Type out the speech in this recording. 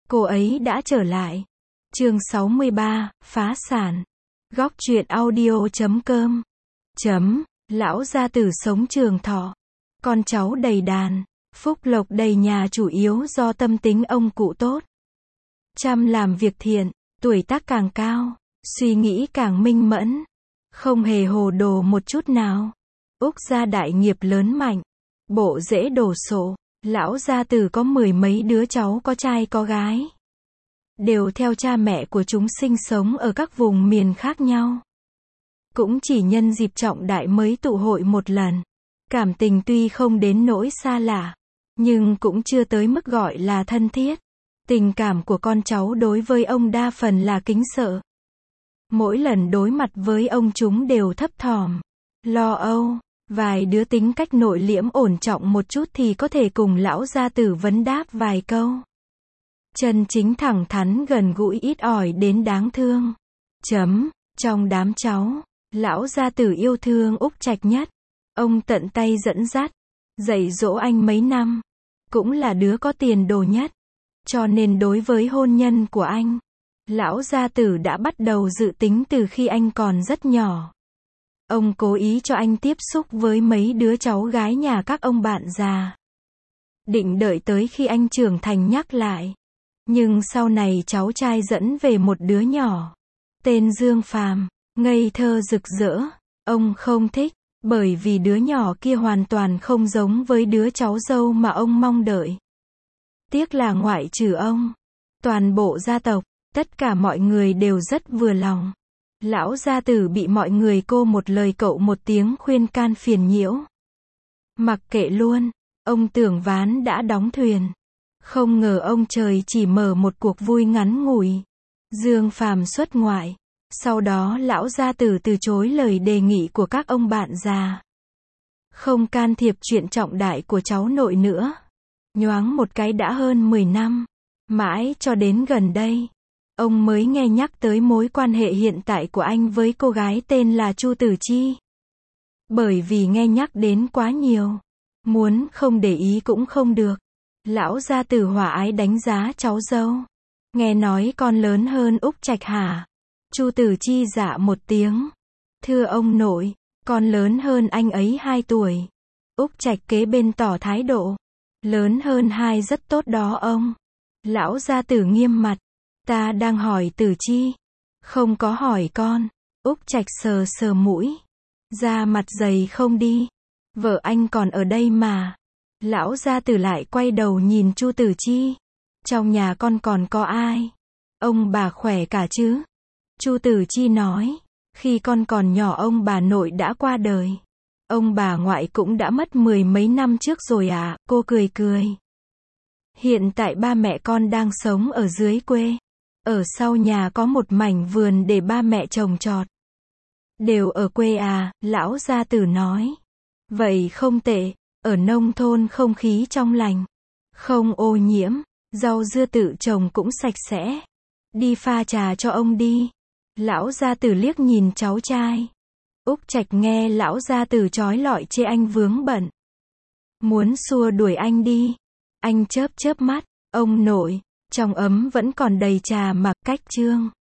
cô ấy đã trở lại. Chương 63, phá sản. Góc truyện audio.com. Lão gia tử sống trường thọ, con cháu đầy đàn, phúc lộc đầy nhà chủ yếu do tâm tính ông cụ tốt. Chăm làm việc thiện, tuổi tác càng cao, suy nghĩ càng minh mẫn, không hề hồ đồ một chút nào. Úc gia đại nghiệp lớn mạnh, bộ rễ đổ sộ, lão gia tử có 10 mấy đứa cháu có trai có gái. Đều theo cha mẹ của chúng sinh sống ở các vùng miền khác nhau. Cũng chỉ nhân dịp trọng đại mới tụ hội một lần. Cảm tình tuy không đến nỗi xa lạ, nhưng cũng chưa tới mức gọi là thân thiết. Tình cảm của con cháu đối với ông đa phần là kính sợ. Mỗi lần đối mặt với ông chúng đều thấp thỏm, lo âu. Vài đứa tính cách nội liễm ổn trọng một chút thì có thể cùng lão gia tử vấn đáp vài câu. Chân chính thẳng thắn gần gũi ít ỏi đến đáng thương. Trong đám cháu, lão gia tử yêu thương Úc Trạch nhất. Ông tận tay dẫn dắt, dạy dỗ anh mấy năm. Cũng là đứa có tiền đồ nhất. Cho nên đối với hôn nhân của anh, lão gia tử đã bắt đầu dự tính từ khi anh còn rất nhỏ. Ông cố ý cho anh tiếp xúc với mấy đứa cháu gái nhà các ông bạn già. Định đợi tới khi anh trưởng thành nhắc lại. Nhưng sau này cháu trai dẫn về một đứa nhỏ. Tên Dương Phàm, ngây thơ rực rỡ. Ông không thích, bởi vì đứa nhỏ kia hoàn toàn không giống với đứa cháu dâu mà ông mong đợi. Tiếc là ngoại trừ ông, toàn bộ gia tộc, tất cả mọi người đều rất vừa lòng. Lão gia tử bị mọi người cô một lời cậu một tiếng khuyên can phiền nhiễu. Mặc kệ luôn, ông tưởng ván đã đóng thuyền. Không ngờ ông trời chỉ mở một cuộc vui ngắn ngủi. Dương Phàm xuất ngoại. Sau đó lão gia tử từ chối lời đề nghị của các ông bạn già. Không can thiệp chuyện trọng đại của cháu nội nữa. Nhoáng một cái đã hơn 10 năm. Mãi cho đến gần đây, ông mới nghe nhắc tới mối quan hệ hiện tại của anh với cô gái tên là Chu Tử Chi. Bởi vì nghe nhắc đến quá nhiều, muốn không để ý cũng không được. Lão gia tử hòa ái đánh giá cháu dâu. Nghe nói con lớn hơn Úc Trạch hả? Chu Tử Chi dạ một tiếng. Thưa ông nội, con lớn hơn anh ấy 2 tuổi. Úc Trạch kế bên tỏ thái độ. Lớn hơn 2 rất tốt đó ông. Lão gia tử nghiêm mặt. Ta đang hỏi Tử Chi, không có hỏi con. Úc Trạch sờ sờ mũi. Da mặt dày không đi. Vợ anh còn ở đây mà. Lão gia tử lại quay đầu nhìn Chu Tử Chi. Trong nhà con còn có ai? Ông bà khỏe cả chứ? Chu Tử Chi nói. Khi con còn nhỏ ông bà nội đã qua đời. Ông bà ngoại cũng đã mất 10 mấy năm trước rồi à? Cô cười cười. Hiện tại ba mẹ con đang sống ở dưới quê. Ở sau nhà có một mảnh vườn để ba mẹ trồng trọt. Đều ở quê à? Lão gia tử nói. Vậy không tệ. Ở nông thôn không khí trong lành, không ô nhiễm, rau dưa tự trồng cũng sạch sẽ. Đi pha trà cho ông đi. Lão gia tử liếc nhìn cháu trai. Úc Trạch nghe lão gia tử trói lọi chê anh vướng bận. Muốn xua đuổi anh đi. Anh chớp chớp mắt. Ông nội, trong ấm vẫn còn đầy trà mà cách chương.